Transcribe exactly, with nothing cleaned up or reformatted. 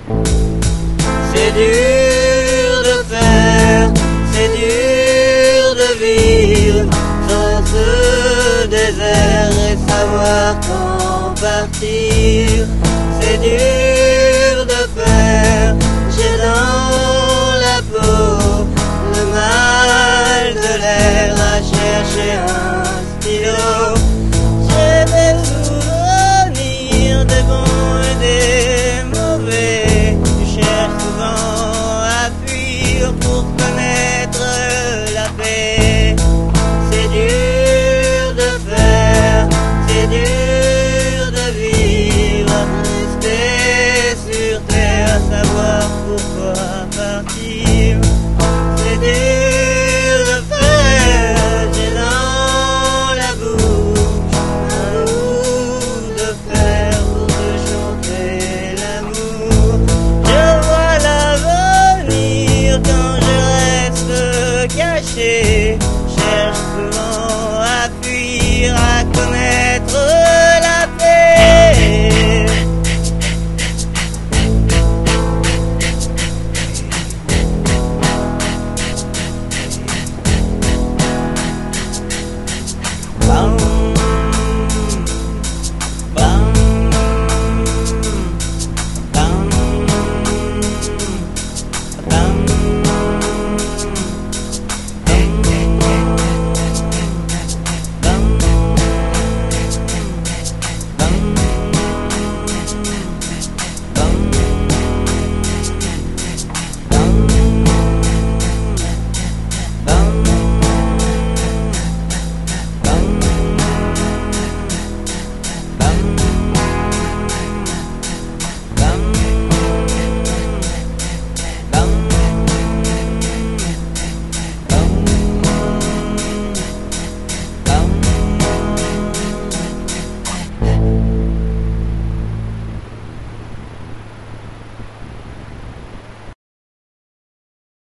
C'est dur de faire, c'est dur de vivre dans ce désert et savoir quand partir. C'est dur de faire, j'ai dans la peau le mal de l'air à chercher un stylo. J'ai des souvenirs des bons et des mauvais. Je cherche souvent à fuir pour connaître la paix. C'est dur de faire, c'est dur de vivre, rester sur terre, savoir pourquoi.